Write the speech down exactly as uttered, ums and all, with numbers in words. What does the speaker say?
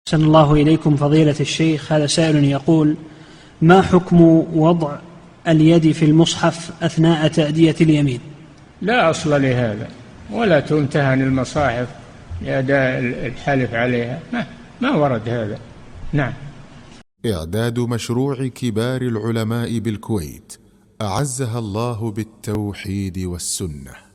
أحسن الله إليكم فضيلة الشيخ. هذا سائل يقول: ما حكم وضع اليد في المصحف أثناء تأدية اليمين؟ لا أصل لهذا، ولا تمتهن المصاحف لأداء الحلف عليها، ما, ما ورد هذا. نعم. إعداد مشروع كبار العلماء بالكويت أعزها الله بالتوحيد والسنة.